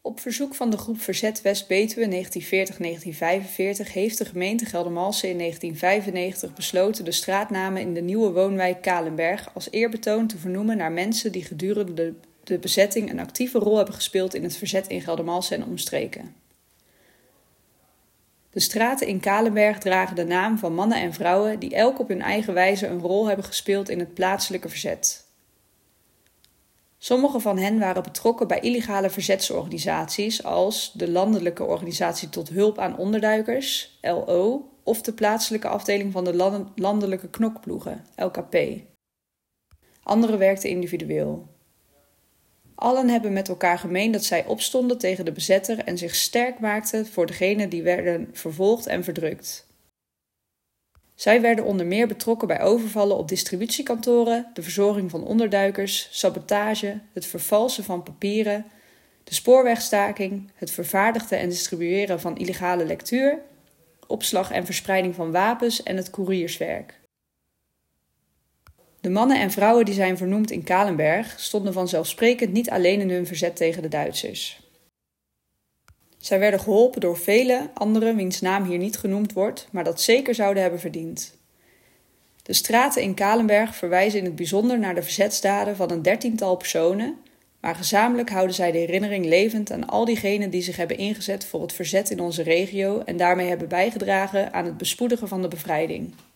Op verzoek van de groep Verzet West-Betuwe 1940-1945 heeft de gemeente Geldermalsen in 1995 besloten de straatnamen in de nieuwe woonwijk Kalenberg als eerbetoon te vernoemen naar mensen die gedurende de bezetting een actieve rol hebben gespeeld in het verzet in Geldermalsen en omstreken. De straten in Kalenberg dragen de naam van mannen en vrouwen die elk op hun eigen wijze een rol hebben gespeeld in het plaatselijke verzet. Sommige van hen waren betrokken bij illegale verzetsorganisaties als de Landelijke Organisatie tot Hulp aan Onderduikers, LO, of de plaatselijke afdeling van de Landelijke Knokploegen, LKP. Anderen werkten individueel. Allen hebben met elkaar gemeen dat zij opstonden tegen de bezetter en zich sterk maakten voor degenen die werden vervolgd en verdrukt. Zij werden onder meer betrokken bij overvallen op distributiekantoren, de verzorging van onderduikers, sabotage, het vervalsen van papieren, de spoorwegstaking, het vervaardigen en distribueren van illegale lectuur, opslag en verspreiding van wapens en het koerierswerk. De mannen en vrouwen die zijn vernoemd in Kalenberg stonden vanzelfsprekend niet alleen in hun verzet tegen de Duitsers. Zij werden geholpen door vele anderen wiens naam hier niet genoemd wordt, maar dat zeker zouden hebben verdiend. De straten in Kalenberg verwijzen in het bijzonder naar de verzetsdaden van een 13-tal personen, maar gezamenlijk houden zij de herinnering levend aan al diegenen die zich hebben ingezet voor het verzet in onze regio en daarmee hebben bijgedragen aan het bespoedigen van de bevrijding.